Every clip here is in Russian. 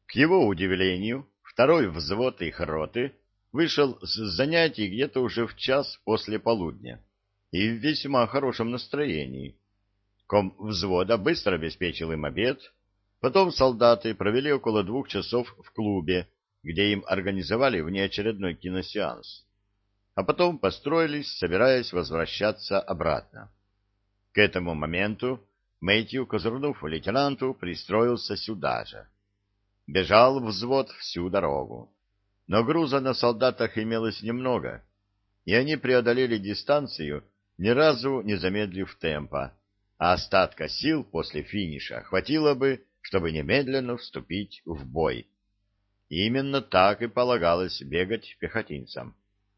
К его удивлению, второй взвод их роты вышел с занятий где-то уже в час после полудня и в весьма хорошем настроении. Ком взвода быстро обеспечил им обед, потом солдаты провели около 2 часов в клубе, где им организовали внеочередной киносеанс, а потом построились, собираясь возвращаться обратно. К этому моменту Мэтью, козырнув лейтенанту, пристроился сюда же. Бежал взвод всю дорогу, но груза на солдатах имелось немного, и они преодолели дистанцию, ни разу не замедлив темпа, а остатка сил после финиша хватило бы, чтобы немедленно вступить в бой. Именно так и полагалось бегать пехотинцам.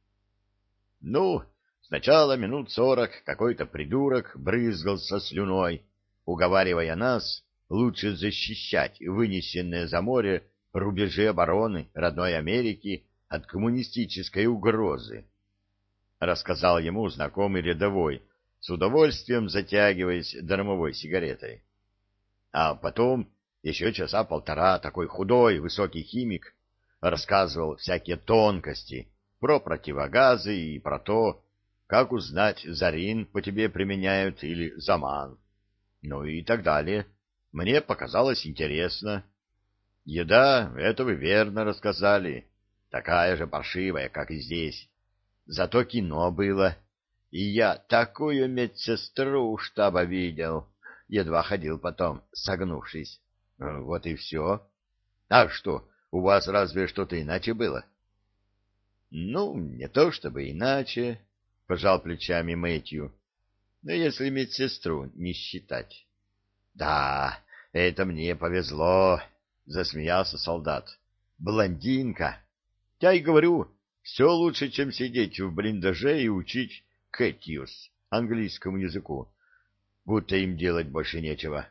Ну, сначала минут 40 какой-то придурок брызгался слюной, уговаривая нас лучше защищать вынесенные за море рубежи обороны родной Америки от коммунистической угрозы. Рассказал ему знакомый рядовой, с удовольствием затягиваясь дымовой сигаретой. А потом еще часа полтора такой худой, высокий химик рассказывал всякие тонкости про противогазы и про то, как узнать, зарин по тебе применяют или заман, ну и так далее. Мне показалось интересно. Еда, это вы верно рассказали, такая же паршивая, как и здесь. Зато кино было, и я такую медсестру у штаба видел, едва ходил потом, согнувшись. Вот и все. А что, у вас разве что-то иначе было? Ну, не то чтобы иначе, пожал плечами Мэтью, но если медсестру не считать. Да, это мне повезло, засмеялся солдат. Блондинка. Я и говорю, все лучше, чем сидеть в блиндаже и учить Кэтьюс английскому языку, будто им делать больше нечего.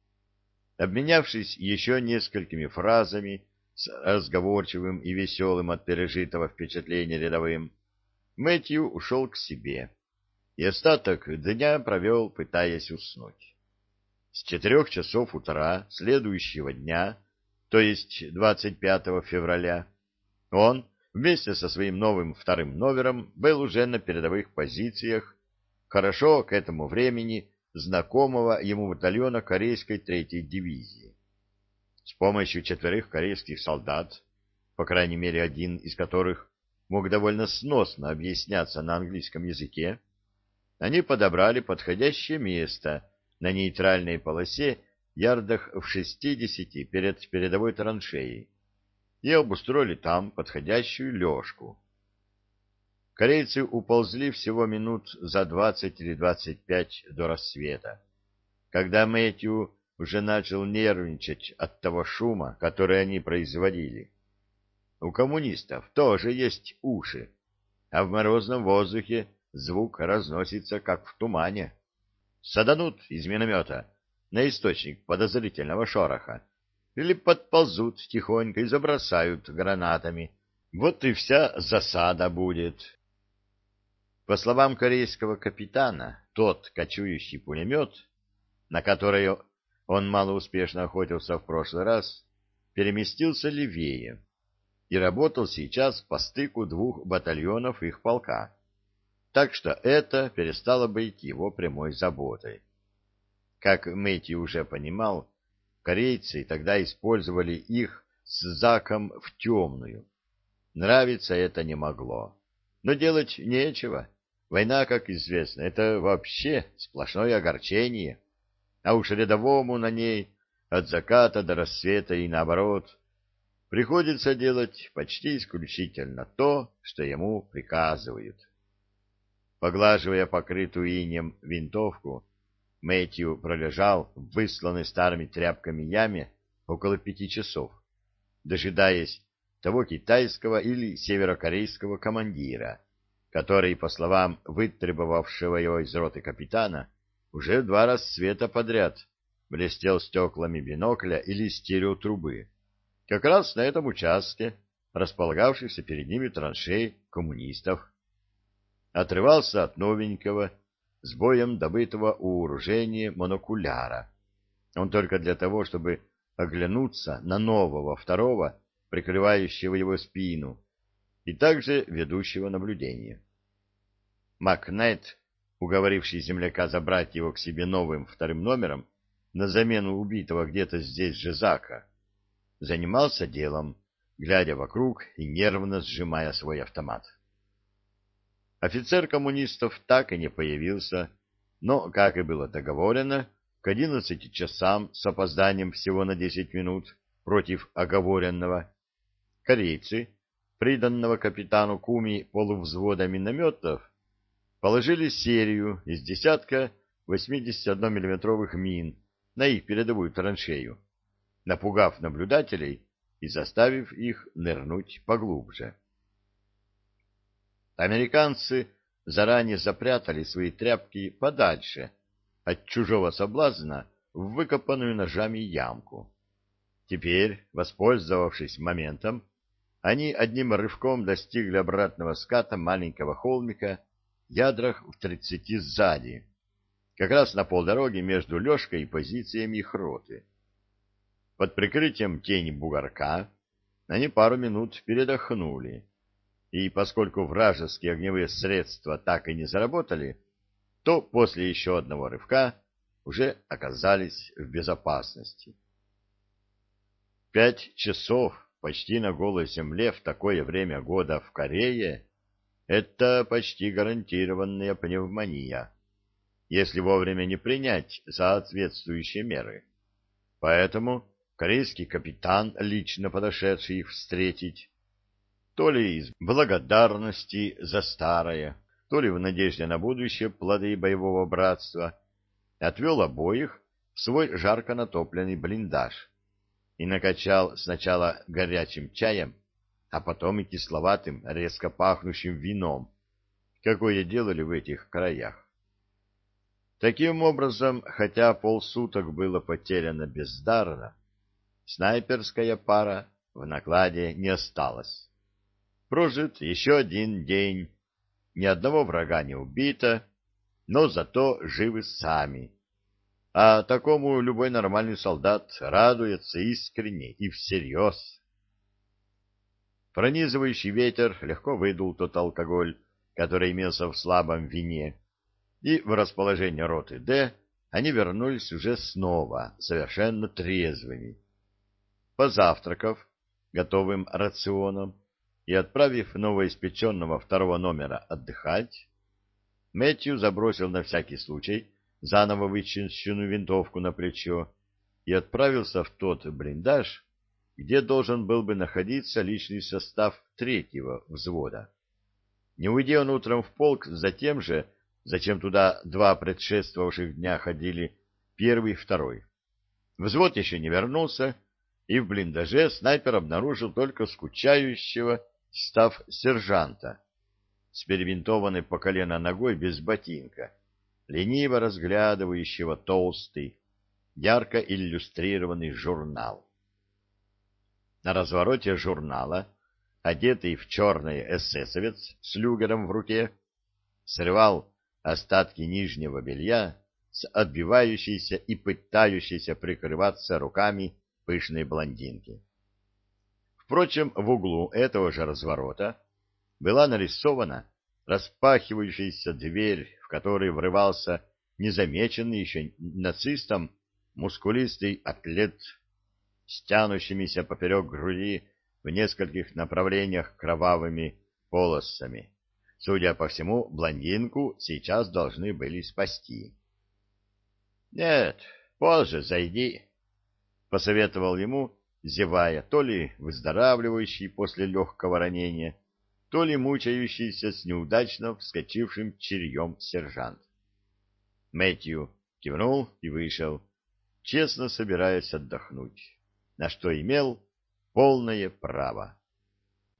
Обменявшись еще несколькими фразами с разговорчивым и веселым от пережитого впечатления рядовым, Мэтью ушел к себе и остаток дня провел, пытаясь уснуть. С 4 часов утра следующего дня, то есть 25 февраля, он вместе со своим новым вторым номером был уже на передовых позициях, хорошо к этому времени знакомого ему батальона корейской 3-й дивизии. С помощью 4 корейских солдат, по крайней мере один из которых мог довольно сносно объясняться на английском языке, они подобрали подходящее место на нейтральной полосе ярдах в 60 перед передовой траншеей и обустроили там подходящую лёжку. Корейцы уползли всего минут за 20 или 25 до рассвета, когда Мэтью уже начал нервничать от того шума, который они производили. У коммунистов тоже есть уши, а в морозном воздухе звук разносится, как в тумане. Саданут из миномета на источник подозрительного шороха или подползут тихонько и забросают гранатами. Вот и вся засада будет. По словам корейского капитана, тот кочующий пулемет, на который он малоуспешно охотился в прошлый раз, переместился левее и работал сейчас по стыку 2 батальонов их полка, так что это перестало быть его прямой заботой. Как Мэтью уже понимал, корейцы тогда использовали их с Заком в темную. Нравиться это не могло, но делать нечего. Война, как известно, это вообще сплошное огорчение, а уж рядовому на ней от заката до рассвета и наоборот приходится делать почти исключительно то, что ему приказывают. Поглаживая покрытую инеем винтовку, Мэтью пролежал в высланной старыми тряпками яме около 5 часов, дожидаясь того китайского или северокорейского командира, который, по словам вытребовавшего его из роты капитана, уже 2 рассвета подряд блестел стеклами бинокля или стереотрубы, как раз на этом участке, располагавшихся перед ними траншей коммунистов. Отрывался от новенького, с боем добытого у вооружения монокуляра. Он только для того, чтобы оглянуться на нового второго, прикрывающего его спину, и также ведущего наблюдение. Макнайт, уговоривший земляка забрать его к себе новым вторым номером на замену убитого где-то здесь же Зака, занимался делом, глядя вокруг и нервно сжимая свой автомат. Офицер коммунистов так и не появился, но, как и было договорено, к 11 часам с опозданием всего на 10 минут против оговоренного, корейцы, приданного капитану Куми полувзвода минометов, положили серию из десятка 81-миллиметровых мин на их передовую траншею, напугав наблюдателей и заставив их нырнуть поглубже. Американцы заранее запрятали свои тряпки подальше от чужого соблазна в выкопанную ножами ямку. Теперь, воспользовавшись моментом, они одним рывком достигли обратного ската маленького холмика, ядрах в 30 сзади, как раз на полдороги между Лёшкой и позициями их роты. Под прикрытием тени бугорка они пару минут передохнули, и поскольку вражеские огневые средства так и не заработали, то после еще одного рывка уже оказались в безопасности. 5 часов почти на голой земле в такое время года в Корее — это почти гарантированная пневмония, если вовремя не принять соответствующие меры. Поэтому корейский капитан, лично подошедший их встретить, то ли из благодарности за старое, то ли в надежде на будущее плоды боевого братства, отвел обоих в свой жарко натопленный блиндаж и накачал сначала горячим чаем, а потом и кисловатым, резко пахнущим вином, какое делали в этих краях. Таким образом, хотя полсуток было потеряно бездарно, снайперская пара в накладе не осталась. Прожит еще один день, ни одного врага не убито, но зато живы сами. А такому любой нормальный солдат радуется искренне и всерьез. Пронизывающий ветер легко выдул тот алкоголь, который имелся в слабом вине, и в расположение роты «Д» они вернулись уже снова, совершенно трезвыми. Позавтракав готовым рационом и отправив новоиспеченного второго номера отдыхать, Мэтью забросил на всякий случай заново вычищенную винтовку на плечо и отправился в тот блиндаж, где должен был бы находиться личный состав 3-го взвода. Не уйдя он утром в полк за тем же, зачем туда 2 предшествовавших дня ходили 1-й и 2-й. Взвод еще не вернулся, и в блиндаже снайпер обнаружил только скучающего став-сержанта с перебинтованной по колено ногой без ботинка, лениво разглядывающего толстый, ярко иллюстрированный журнал. На развороте журнала, одетый в черное эсэсовец с люгером в руке, срывал остатки нижнего белья с отбивающейся и пытающейся прикрываться руками пышной блондинки. Впрочем, в углу этого же разворота была нарисована распахивающаяся дверь, в которой врывался незамеченный еще нацистом мускулистый атлет с тянущимися поперек груди в нескольких направлениях кровавыми полосами. Судя по всему, блондинку сейчас должны были спасти. — Нет, позже зайди, — посоветовал ему, зевая, то ли выздоравливающий после легкого ранения, то ли мучающийся с неудачно вскочившим чирьем сержант. Мэтью кивнул и вышел, честно собираясь отдохнуть, на что имел полное право.